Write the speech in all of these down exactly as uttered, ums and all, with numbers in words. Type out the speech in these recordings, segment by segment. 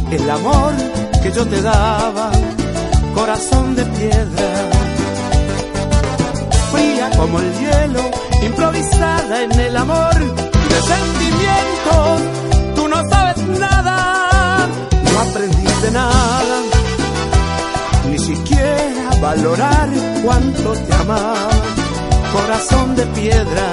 el amor que yo te daba, corazón de piedra, fría como el hielo, improvisada en el amor de sentimientos. Tú no sabes nada, no aprendiste nada, ni siquiera valorar cuánto te amaba, corazón de piedra.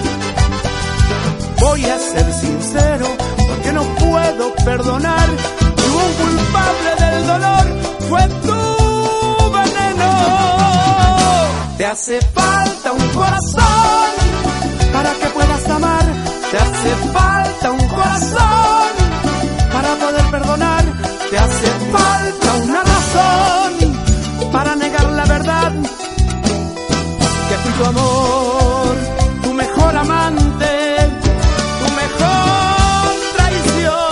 Voy a ser sincero, porque no puedo perdonar. Un culpable del dolor fue tu veneno. Te hace falta un corazón para que puedas amar. Te hace falta un corazón para poder perdonar. Te hace falta una razón para negar la verdad, que fui tu amor, tu mejor amante, tu mejor traición.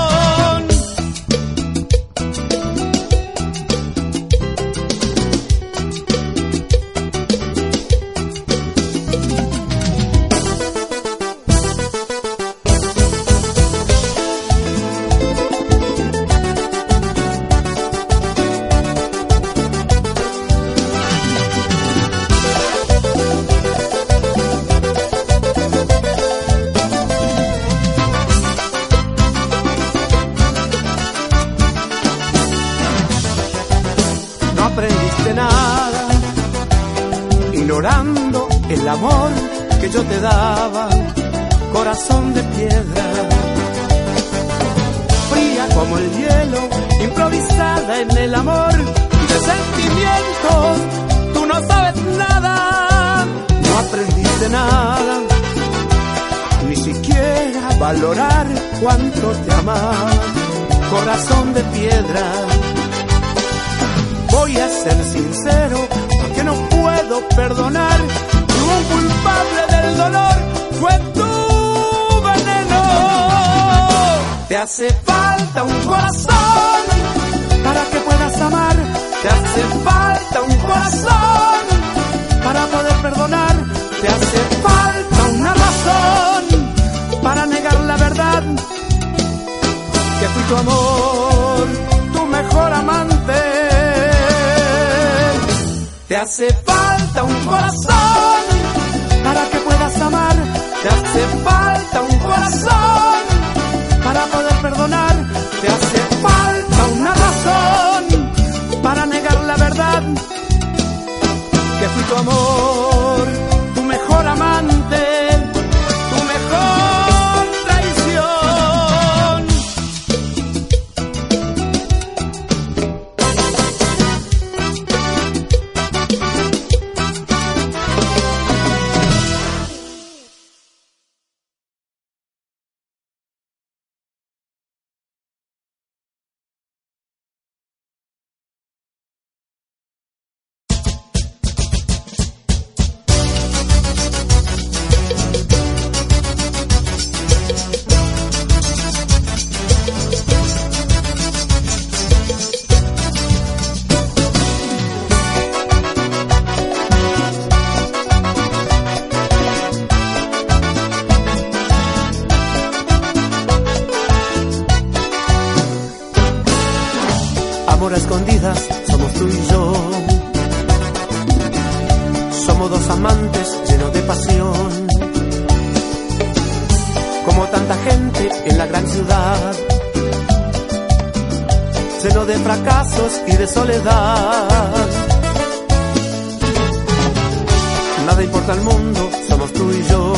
Aprendiste nada, ignorando el amor que yo te daba, corazón de piedra, fría como el hielo, improvisada en el amor de sentimientos. Tú no sabes nada, no aprendiste nada, ni siquiera valorar cuánto te amaba, corazón de piedra. Voy a ser sincero, porque no puedo perdonar. Un culpable del dolor fue tu veneno. Te hace falta un corazón para que puedas amar. Te hace falta un corazón para poder perdonar. Te hace falta una razón para negar la verdad, que fui tu amor, tu mejor amante. Te hace falta un corazón para que puedas amar. Te hace falta un corazón para poder perdonar. Te hace falta una razón para negar la verdad, que fui tu amor, tu mejor amante, tu mejor traición. Amor a escondidas, somos tú y yo. Somos dos amantes llenos de pasión, como tanta gente en la gran ciudad, lleno de fracasos y de soledad. Nada importa al mundo, somos tú y yo,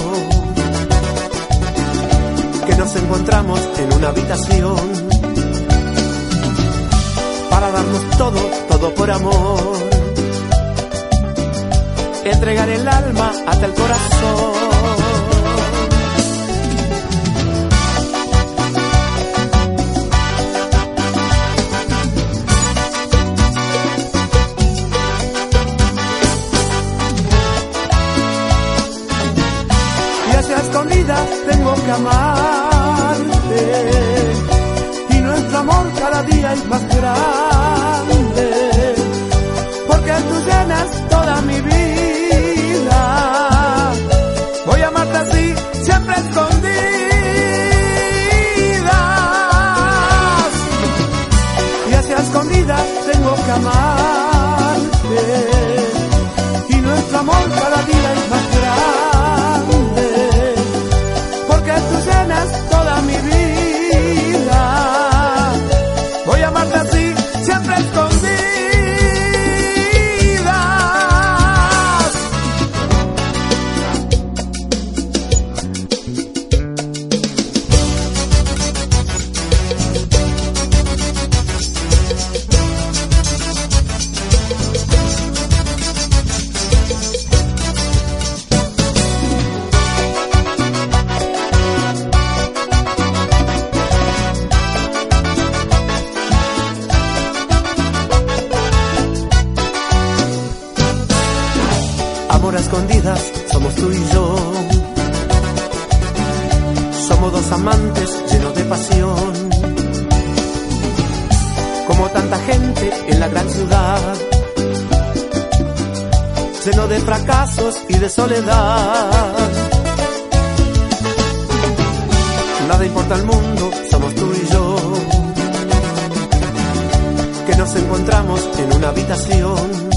que nos encontramos en una habitación para darnos todo, todo por amor, entregar el alma hasta el corazón. Y hacia escondidas tengo que amarte, y nuestro amor cada día es más grande, porque tú llenas toda mi vida. Voy a amarte así, siempre escondidas. escondidas tengo que amarte, y nuestro amor cada día es más grande, porque tú llenas toda mi vida. Voy a amarte así, siempre escondidas. Amor a escondidas somos tú y yo, somos dos amantes llenos de pasión, como tanta gente en la gran ciudad, lleno de fracasos y de soledad. Nada importa al mundo, somos tú y yo, que nos encontramos en una habitación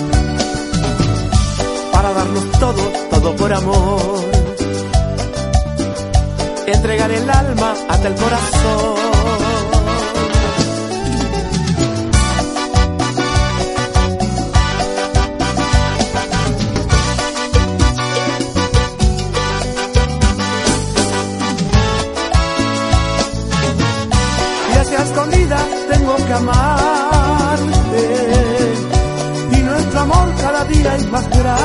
para darnos todo, todo por amor, entregar el alma hasta el corazón. Y hacia escondidas tengo que amarte, y nuestro amor cada día es más grande,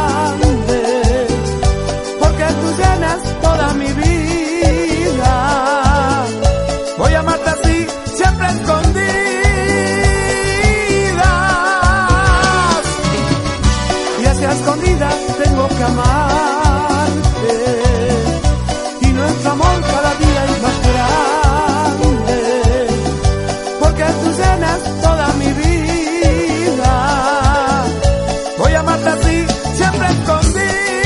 porque tú llenas toda mi vida. Voy a amarte así, siempre escondidas. Y hacia escondidas tengo que amarte, y nuestro amor cada día es más grande, porque tú llenas toda mi vida. Voy a amarte así, siempre escondidas.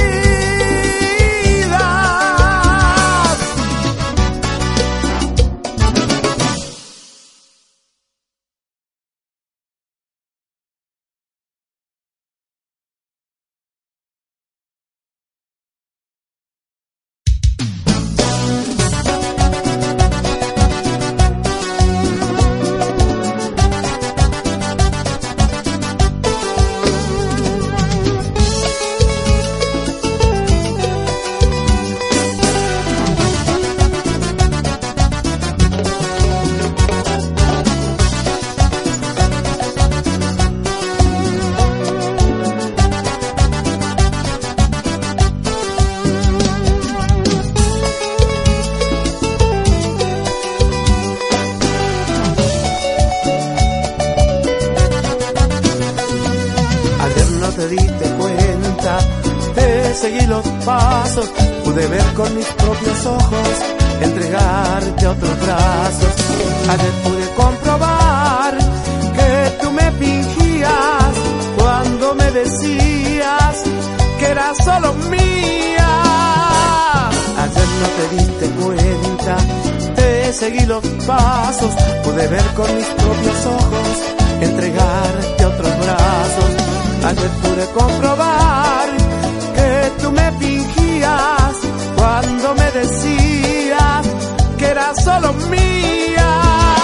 Te diste cuenta, te seguí los pasos, pude ver con mis propios ojos, entregarte a otros brazos. Ayer pude comprobar que tú me fingías cuando me decías que eras solo mía. Ayer no te diste cuenta, te seguí los pasos, pude ver con mis propios ojos, entregarte a otros brazos. Ayer pude comprobar que tú me fingías cuando me decías que eras solo mía.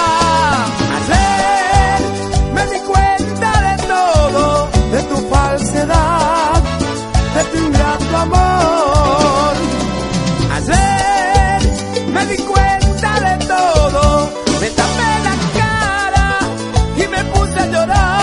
Ayer me di cuenta de todo, de tu falsedad, de tu ingrato amor. Ayer me di cuenta de todo, me tapé la cara y me puse a llorar.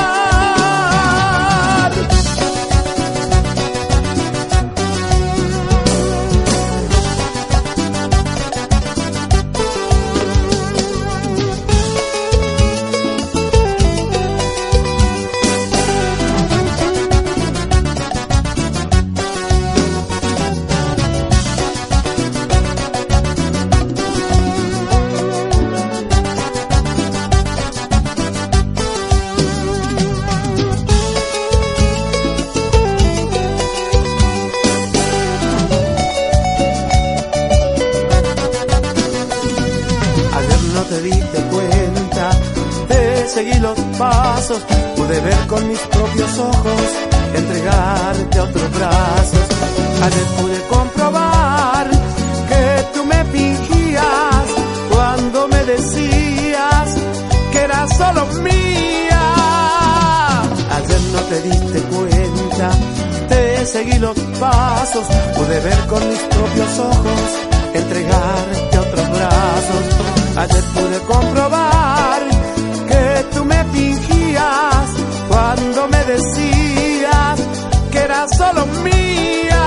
te seguí los pasos, pude ver con mis propios ojos, entregarte a otros brazos. Ayer pude comprobar que tú me fingías cuando me decías que eras solo mía. Ayer no te diste cuenta, te seguí los pasos, pude ver con mis propios ojos, entregarte a otros brazos. Ayer pude comprobar que tú me fingías cuando me decías que eras solo mía.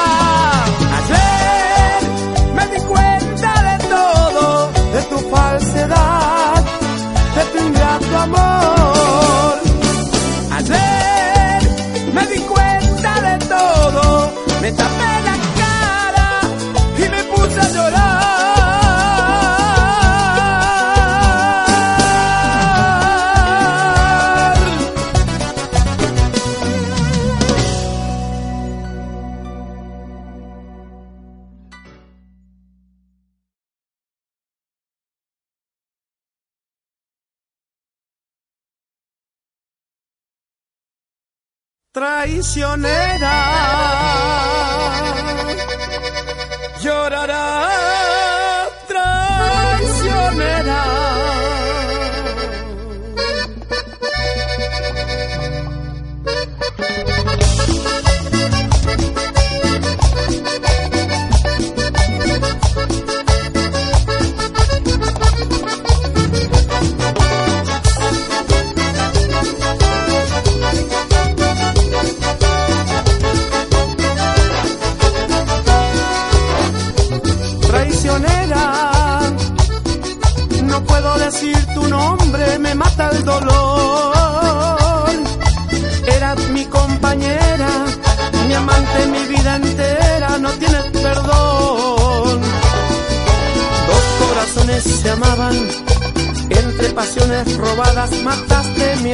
Ayer me di cuenta de todo, de tu falsedad, de tu ingrato amor. Ayer me di cuenta de todo, me tapé la cara y me puse a llorar. Traicionera, llorará, traicionera. No puedo decir tu nombre, me mata el dolor. Eras mi compañera, mi amante, mi vida entera, no tienes perdón. Dos corazones se amaban, entre pasiones robadas mataste mi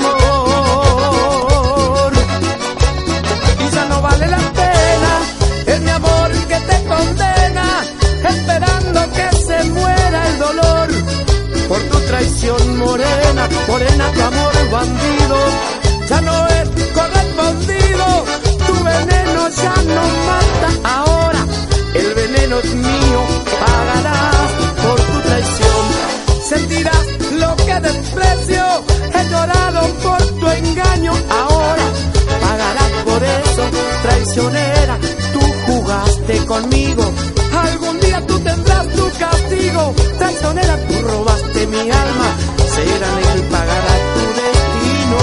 amor. Y ya no vale la pena, es mi amor que te condena, esperando que se muera el dolor por tu traición morena, morena tu amor bandido ya no es correspondido, tu veneno ya no mata ahora, el veneno es mío, pagarás por tu traición, sentirás lo que desprecio, he llorado por tu engaño, ahora pagarás por eso, traicionera, tú jugaste conmigo. Algún día tú tendrás tu castigo, traicionera, tú robaste mi alma, será negro y pagará tu destino.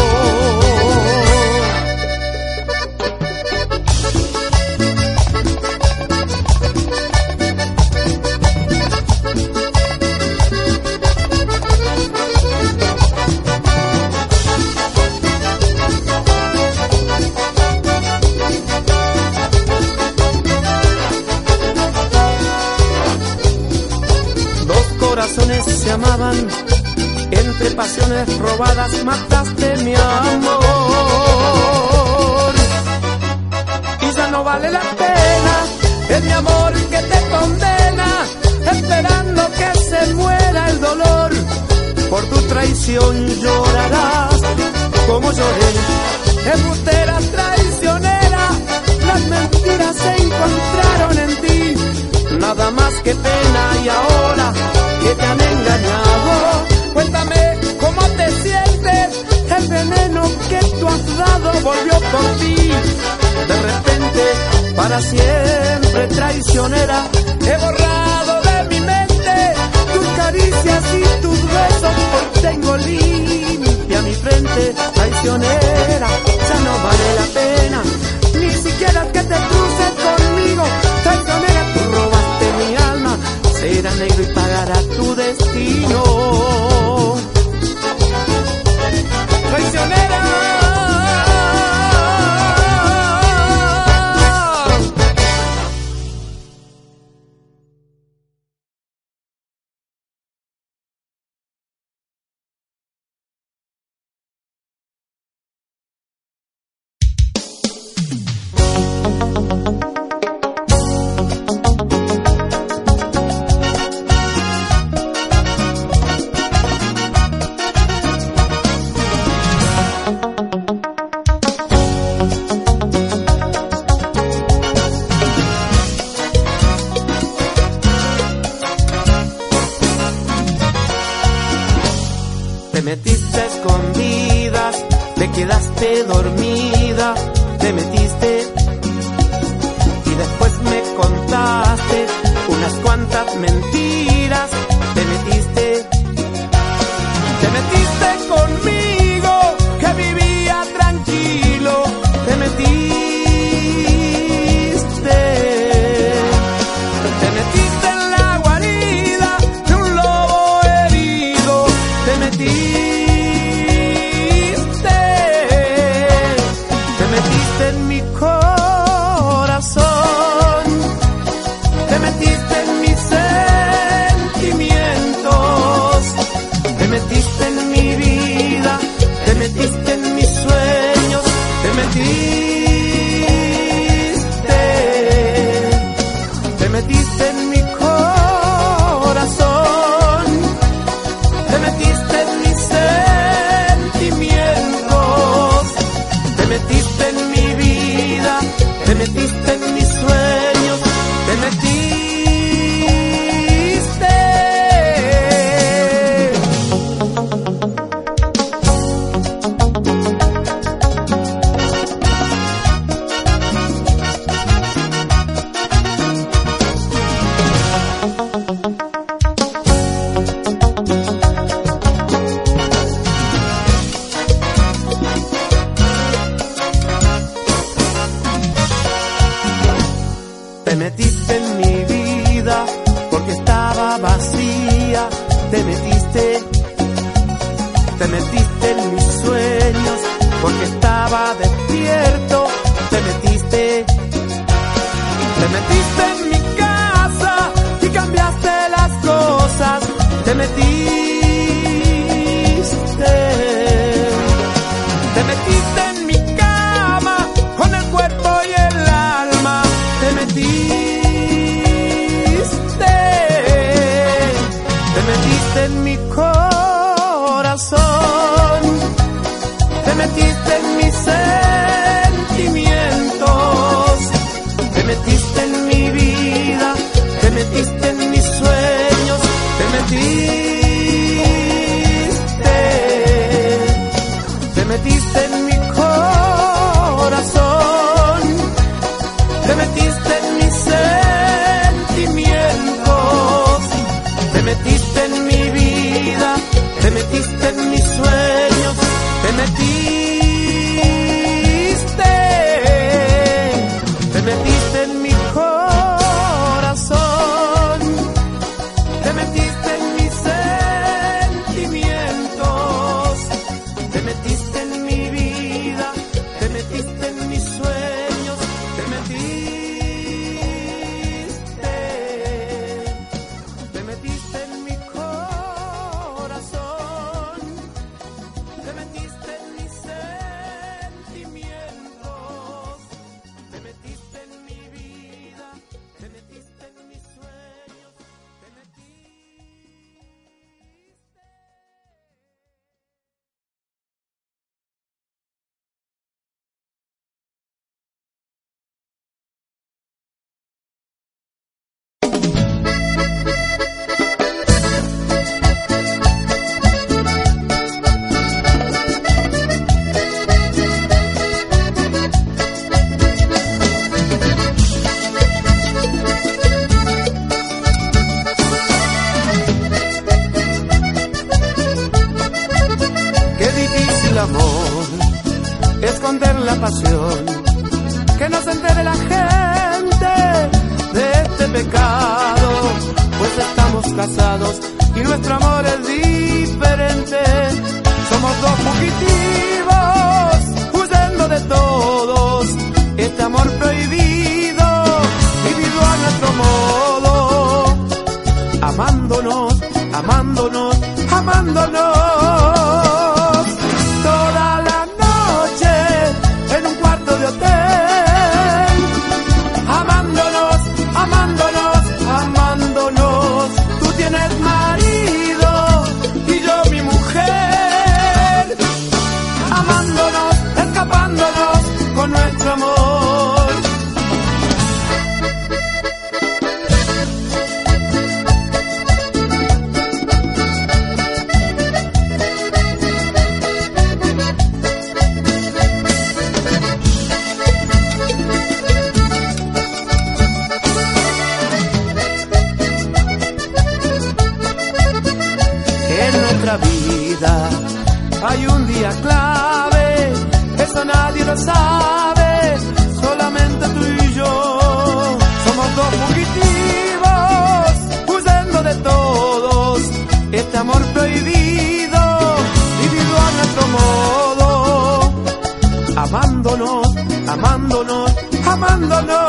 Corazones se amaban, entre pasiones robadas mataste mi amor. Y ya no vale la pena, es mi amor que te condena, esperando que se muera el dolor. Por tu traición llorarás como lloré, embustera traicionera, las mentiras se encontraron en ti, nada más que pena y ahora que te han engañado, cuéntame cómo te sientes, el veneno que tú has dado volvió por ti, de repente, para siempre traicionera, he borrado de mi mente tus caricias y tus besos, hoy tengo limpia mi frente, traicionera, ya no vale la pena, ni siquiera que te cruces conmigo, traicionera, tú robaste mi alma, será negro y pagará tu destino. Traicionera. metiste a escondidas, te quedaste dormida, te metiste y después me contaste unas cuantas mentiras, te metiste, te metiste conmigo, que vivía tranquilo, te metiste, te metiste en la guarida de un lobo herido, te metiste, te metiste en mi corazón, te metiste en mis sentimientos, te metiste en mi vida, te metiste en mis sueños, te metiste, te metiste en mi corazón, te metiste en mis sentimientos, te metiste en mi vida, te metiste en mis sueños, te metiste. Te metiste en mi vida porque estaba vacía, te metiste, te metiste en mis sueños porque estaba despierto, te metiste, te metiste en mi casa y cambiaste las cosas, te metiste, te metiste en mi cama con el cuerpo y el alma, te metiste, te metiste en mi corazón, te metiste en mis sentimientos, te metiste en mi vida, te metiste en mis sueños, te metiste, te metiste en mi corazón, te metiste en mis sentimientos, te metiste en mi vida, te metiste en mis sueños, te metiste, te metiste en mi corazón, te metiste en mis sentimientos, te metiste en mi vida, te metiste en mis sueños, te metiste, te metiste en mi corazón, te metiste en mis sentimientos, te metiste en mi vida, te metiste en mis sueños, te metiste. Qué difícil amor, esconder la pasión, que no se entere la gente de este pecado, pues estamos casados y nuestro amor es diferente. Somos dos fugitivos, huyendo de todos, este amor prohibido, vivido a nuestro modo, amándonos, amándonos, amándonos. Toda la noche en un cuarto de hotel, amándonos, amándonos, amándonos. Tú tienes marido y yo mi mujer, amándonos, escapándonos con nuestro amor. hay un día clave, eso nadie lo sabe, solamente tú y yo. Somos dos fugitivos, huyendo de todos, este amor prohibido, vivido a nuestro modo, amándonos, amándonos, amándonos.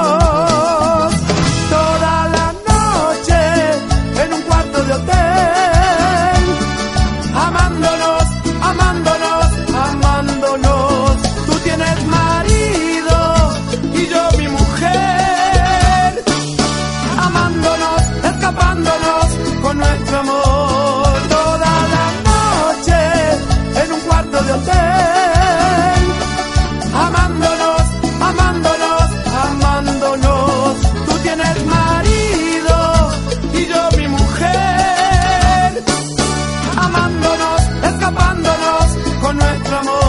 Toda la noche en un cuarto de hotel, amándonos, amándonos, amándonos. Tú tienes marido y yo mi mujer, amándonos, escapándonos con nuestro amor. Toda la noche en un cuarto de hotel, amándonos, amándonos, amándonos. Tú tienes marido y yo mi mujer, amándonos, escapándonos con nuestro amor.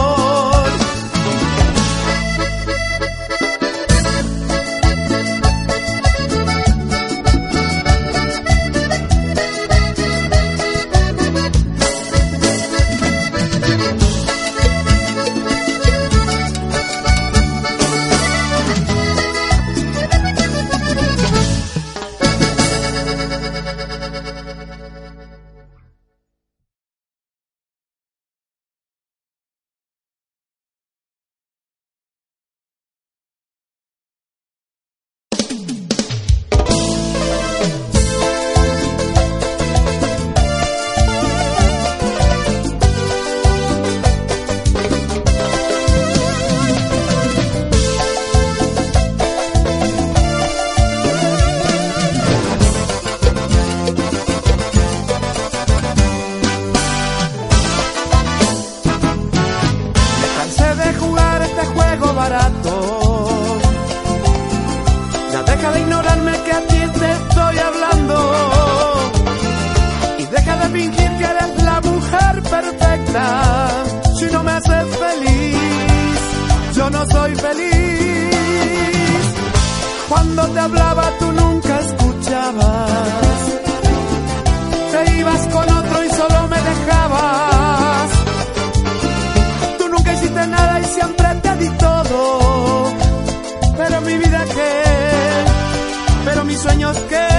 Ya deja de ignorarme que a ti te estoy hablando, y deja de fingir que eres la mujer perfecta. Si no me haces feliz, yo no soy feliz. Cuando te hablaba tú nunca escuchabas, te ibas con otro y solo me dejabas. Tú nunca hiciste nada y siempre te di todo, pero mi vida qué, pero mis sueños qué.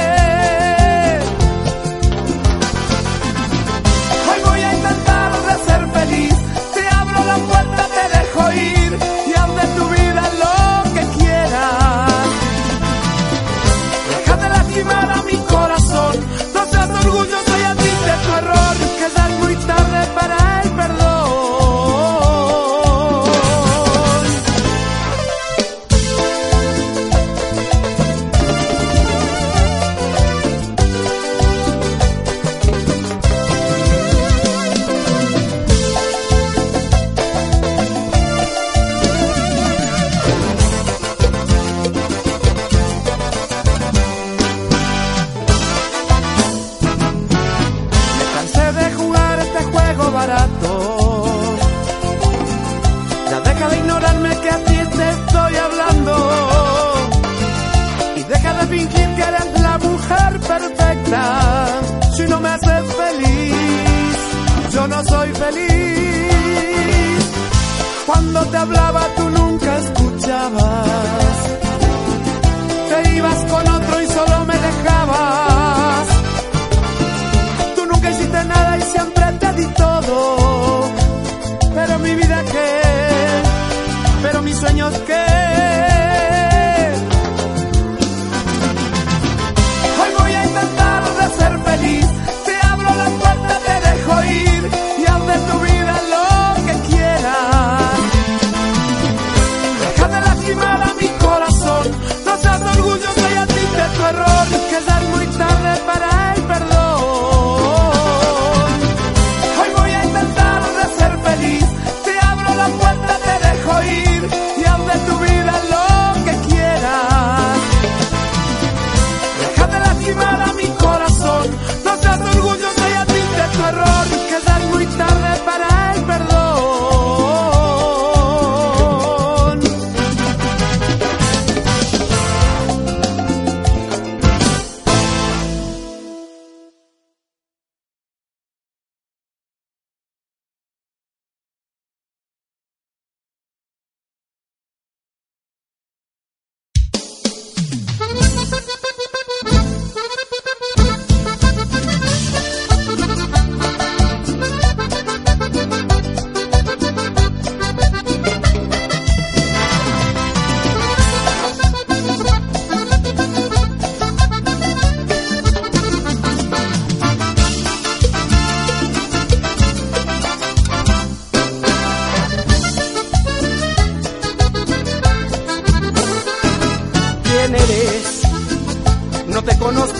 Hoy voy a intentar de ser feliz, te abro la puerta, te dejo ir y haz de tu vida lo que quieras. Deja de lastimar a mi corazón, no seas orgulloso y admite tu error, que ya es muy tarde para el perdón. Barato. Ya deja de ignorarme que a ti te estoy hablando, y deja de fingir que eres la mujer perfecta. Si no me haces feliz, yo no soy feliz. Cuando te hablaba tú nunca escuchabas, te ibas con otro y solo me dejabas. Tú nunca hiciste nada y siempre te di todo, pero mi vida qué, pero mis sueños qué. Hoy voy a intentar de ser feliz, te abro la puerta, te dejo ir y haz de tu vida lo que quieras. Deja de lastimar a mi corazón, no seas orgulloso y admite tu error, que ya es muy tarde para el perdón. Hoy voy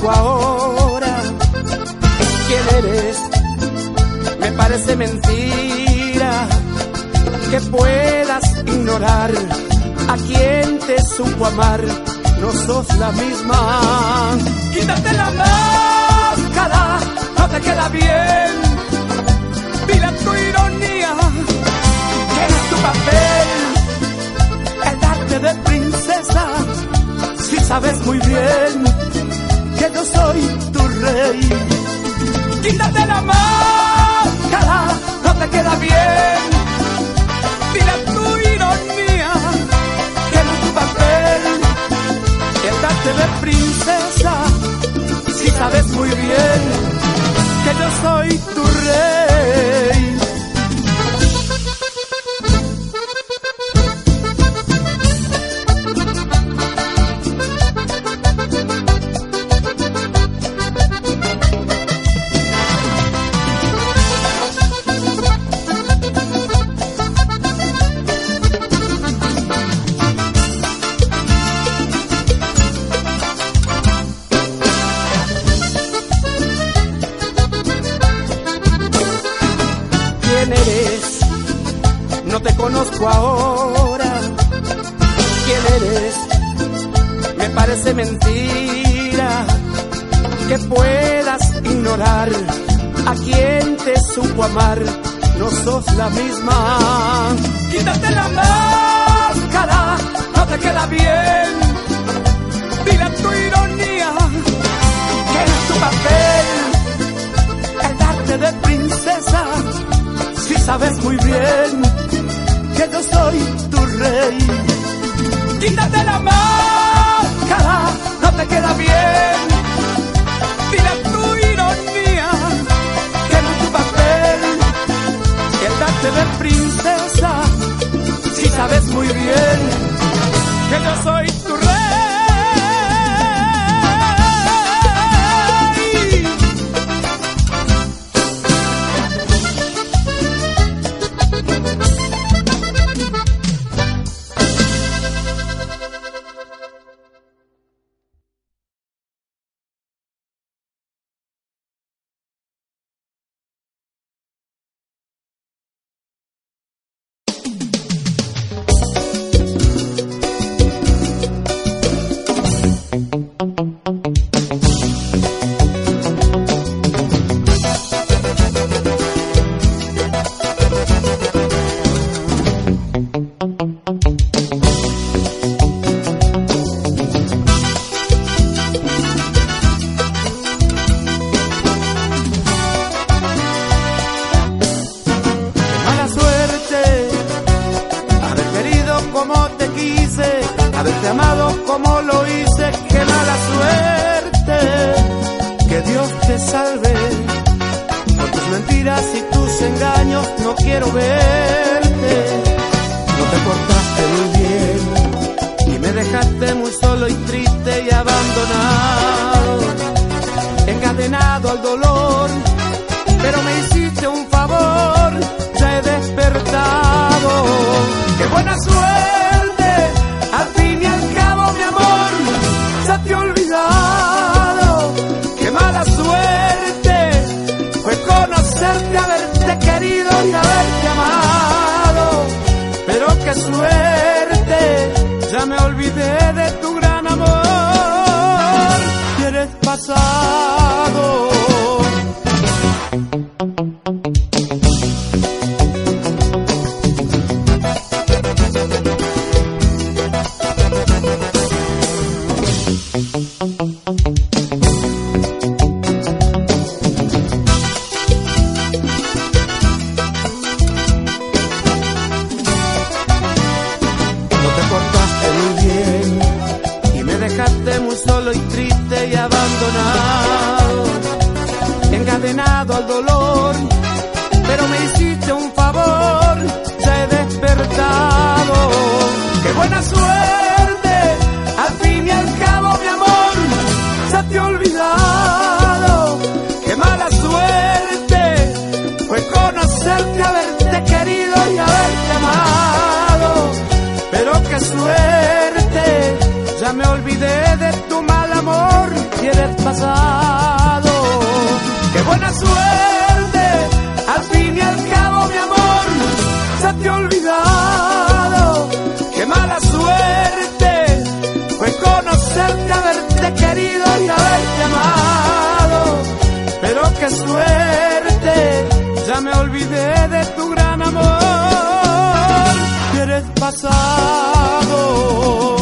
conozco ahora. ¿Quién eres? Me parece mentira que puedas ignorar a quien te supo amar. No sos la misma. Quítate la máscara, no te queda bien. Dile a tu ironía que es tu papel el darte de princesa. Si sabes muy bien que yo soy tu rey. Quítate la máscara, no te queda bien. Dile a tu ironía que no es tu papel el darte de princesa. Si sabes muy bien que yo soy tu rey. No te conozco ahora. ¿Quién eres? Me parece mentira que puedas ignorar a quien te supo amar. No sos la misma. Quítate la máscara, no te queda bien. Dile a tu ironía que es tu papel el darte de princesa. Si sabes muy bien que yo soy tu rey. Quítate la máscara, no te queda bien. Dile a tu ironía que no es tu papel el darte de princesa. Si sabes muy bien que yo soy tu rey. haberte amado como lo hice, qué mala suerte. Que Dios te salve, por tus mentiras y tus engaños no quiero verte. No te portaste muy bien y me dejaste muy solo y triste y abandonado, encadenado al dolor, pero me hiciste un favor, ya he despertado. ¡Qué buena suerte! Al fin y al cabo, mi amor, ya te he olvidado. ¡Qué mala suerte! Fue conocerte, haberte querido y haberte amado. Pero qué suerte, ya me olvidé de tu gran amor y eres pasado. pasado. ¡Qué buena suerte! Al fin y al cabo, mi amor, se te ha olvidado. ¡Qué mala suerte! Fue conocerte, haberte querido y haberte amado. Pero qué suerte, ya me olvidé de tu gran amor. Y eres pasado.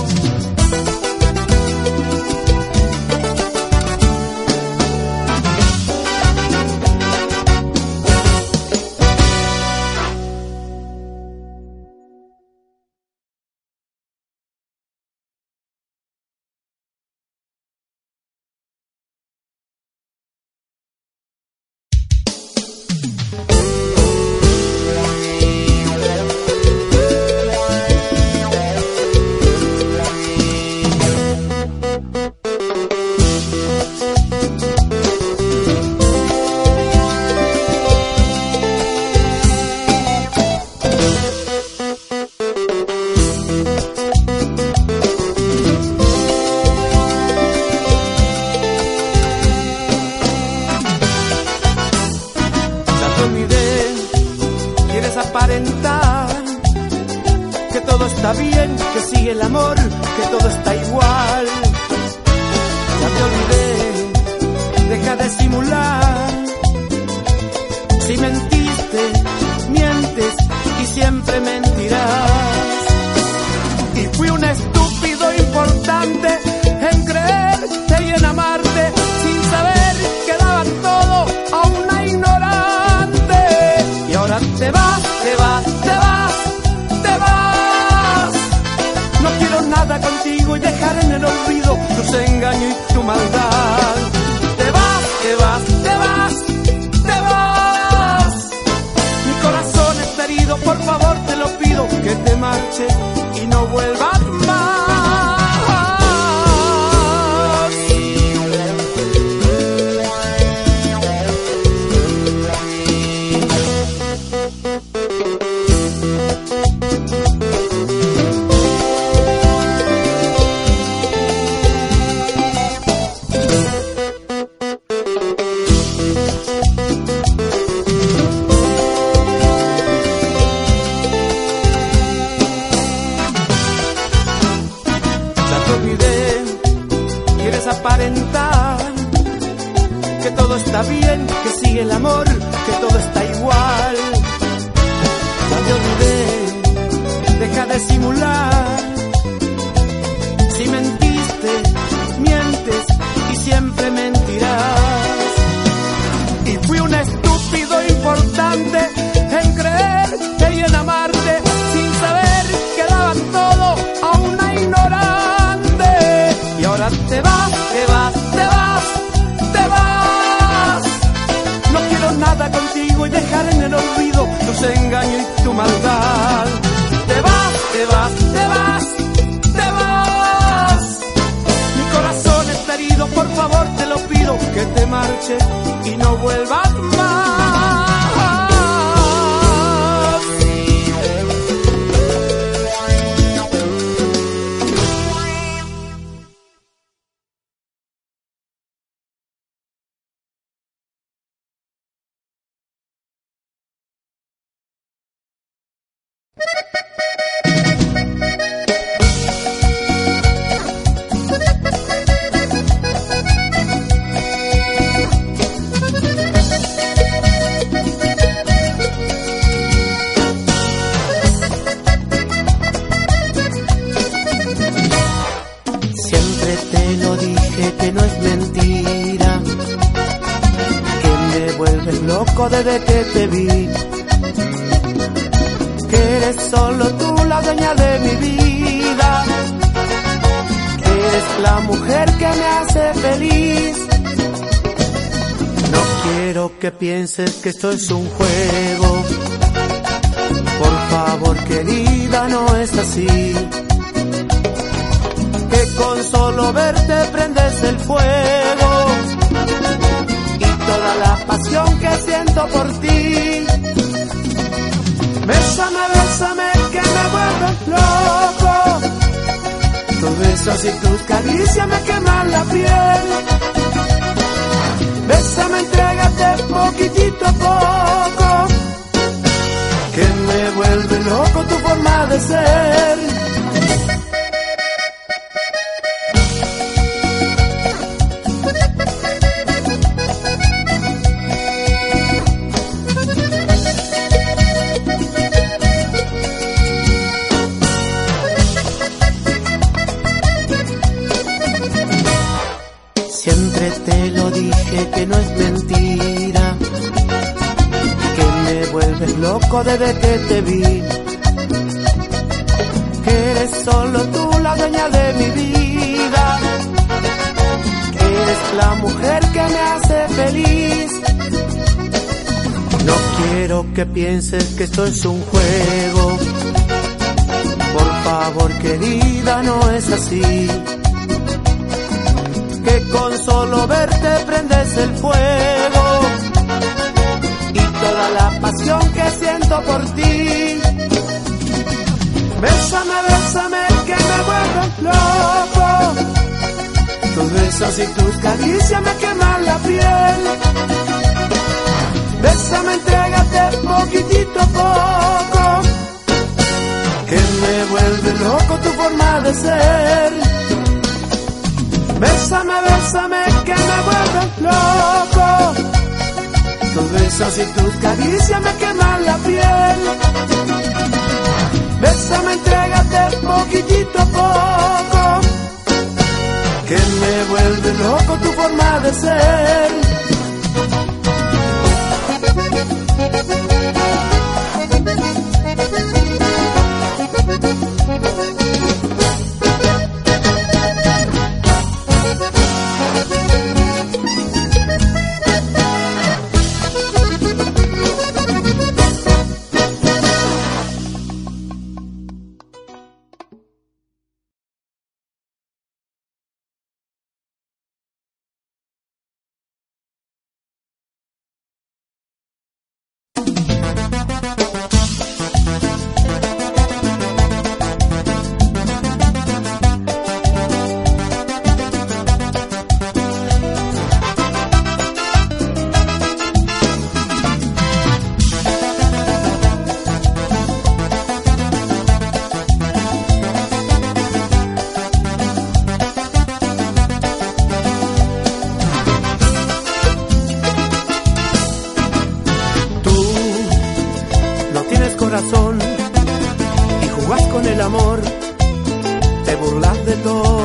Aparentar que todo está bien, que sigue el amor, que todo está igual. Ya te olvidé, deja de simular. Si mentiste, mientes y siempre mentirás. Y fui un estúpido importante en creerte y en amarte, sin saber que daba todo a una ignorante. Y ahora te vas, te vas, te vas, te vas. No quiero nada contigo y dejar en el olvido tus engaños y tu maldad. Te vas, te vas, te vas, te vas. Mi corazón está herido, por favor te lo pido, que te marches y no vuelvas más. Aparentar que todo está bien, que sigue el amor, que todo está igual. Ya te olvidé, deja de simular. Si mentiste, mientes y siempre mentirás. Y fui un estúpido importante en creerte y en amarte, sin saber que daba todo a una ignorante. Y ahora te vas, te vas, te vas, te vas. No quiero nada contigo y dejar en el olvido tus engaños y tu maldad. Te vas, te vas, te vas, te vas. Mi corazón está herido, por favor te lo pido, que te marches y no vuelvas más. Desde que te vi, que eres solo tú la dueña de mi vida, que eres la mujer que me hace feliz. No quiero que pienses que esto es un juego, por favor querida, no es así, que con solo verte prendes el fuego y toda la pasión que siento por ti. Bésame, bésame, que me vuelves loco. Tus besos y tus caricias me queman la piel. Bésame, entrégate poquitito a poco, que me vuelve loco tu forma de ser. Siempre te lo dije que no es mentira, que me vuelves loco desde que te vi, que eres solo tú la dueña de mi vida, que eres la mujer que me hace feliz. No quiero que pienses que esto es un juego, por favor querida, no es así, que con solo verte prendes el fuego y toda la pasión que siento por ti. Bésame, bésame, que me vuelves loco, tus besos y tus caricias me queman la piel. Bésame, entrégate poquitito a poco, que me vuelve loco tu forma de ser. Bésame, bésame, que me vuelves loco, tus besos y tus caricias me queman la piel. Bésame, entrégate poquitito a poco, que me vuelve loco tu forma de ser. Y jugás con el amor, te burlas de todo.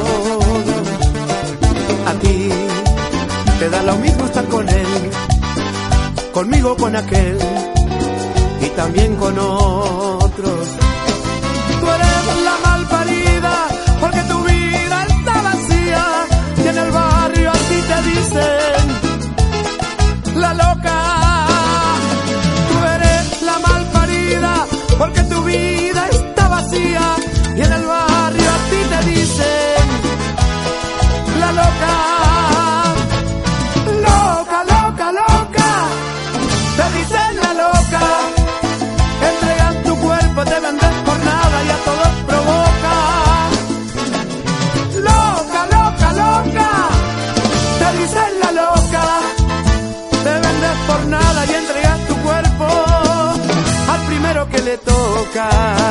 A ti te da lo mismo estar con él, conmigo, con aquel y también con otros. Tú eres la malparida porque tu vida está vacía y en el barrio así te dicen la loca. Porque tu vida está vacía y en el barrio a ti te dicen la loca. Loca, loca, loca, te dicen la loca. Entregan tu cuerpo, te vendes por nada y a todos provoca. Loca, loca, loca, te dicen la loca. Te vendes por nada y entregas tu cuerpo al primero que le toca.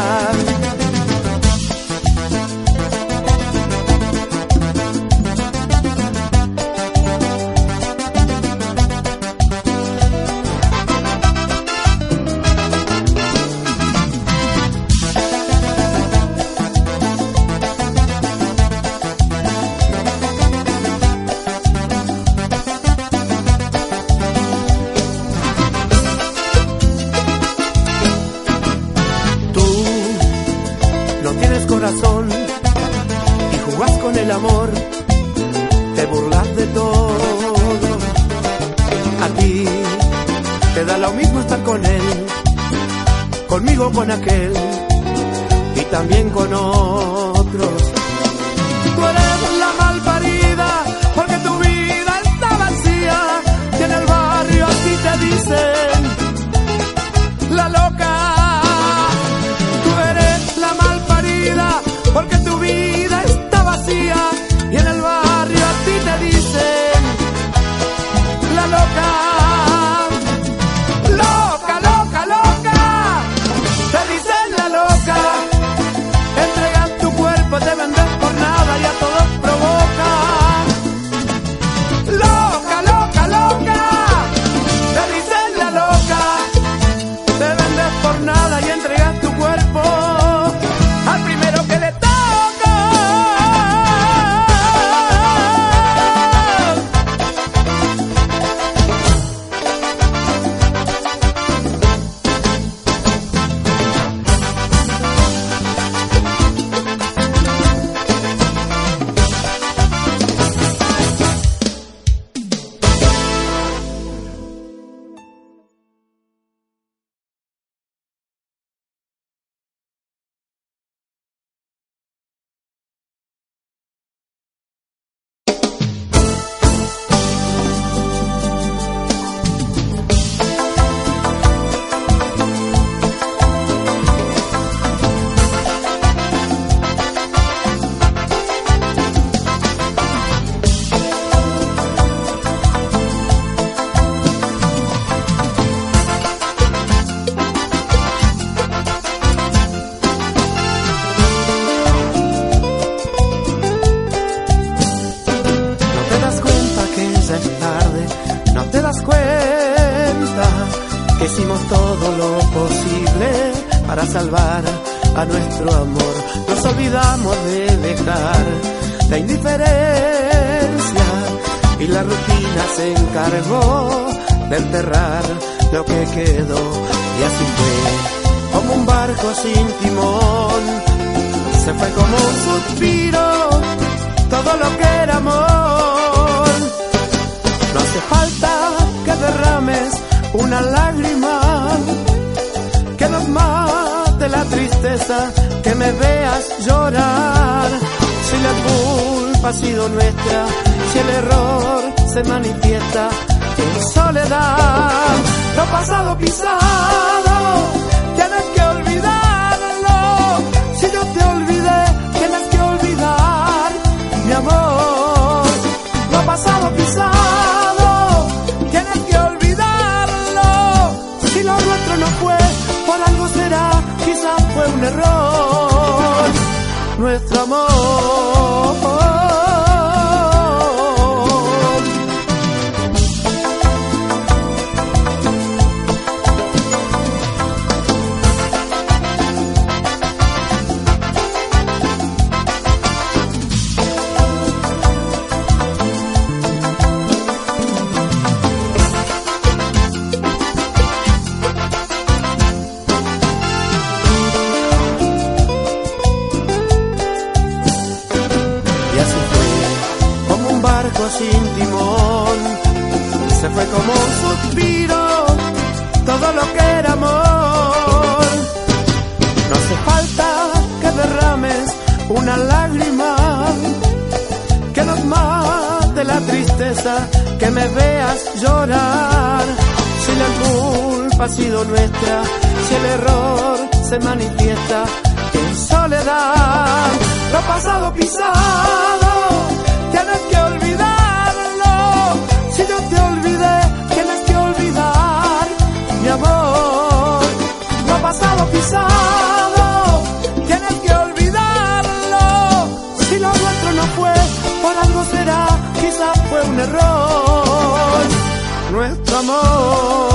Corazón y jugás con el amor, te burlas de todo. A ti te da lo mismo estar con él, conmigo, con aquel y también con otros. Tú eres la malparida porque tu vida está vacía y en el barrio así te dicen la loca. Porque tu vida está vacía y en el barrio a ti te dicen la por nada y entregas tu cuerpo al primero que le toca. Salvar a nuestro amor, nos olvidamos de dejar la indiferencia y la rutina se encargó de enterrar lo que quedó. Y así fue, como un barco sin timón, se fue como un suspiro todo lo que era amor. No hace falta que derrames una lágrima que nos mate la tristeza, que me veas llorar. Si la culpa ha sido nuestra, si el error se manifiesta en soledad, lo pasado pisado tienes que olvidarlo. Si yo te olvidé, tienes que olvidar mi amor. Lo pasado pisado tienes que olvidarlo. Si lo nuestro no fue, por algo será, quizás fue un error, nuestro amor. Sin timón, se fue como un suspiro todo lo que era amor. No hace falta que derrames una lágrima que nos mate la tristeza, que me veas llorar. Si la culpa ha sido nuestra, si el error se manifiesta en soledad, lo pasado pisado tienes que olvidar. Si yo te olvidé, tienes que olvidar mi amor. Lo pasado pisado, tienes que olvidarlo. Si lo nuestro no fue, por algo será, quizás fue un error, nuestro amor.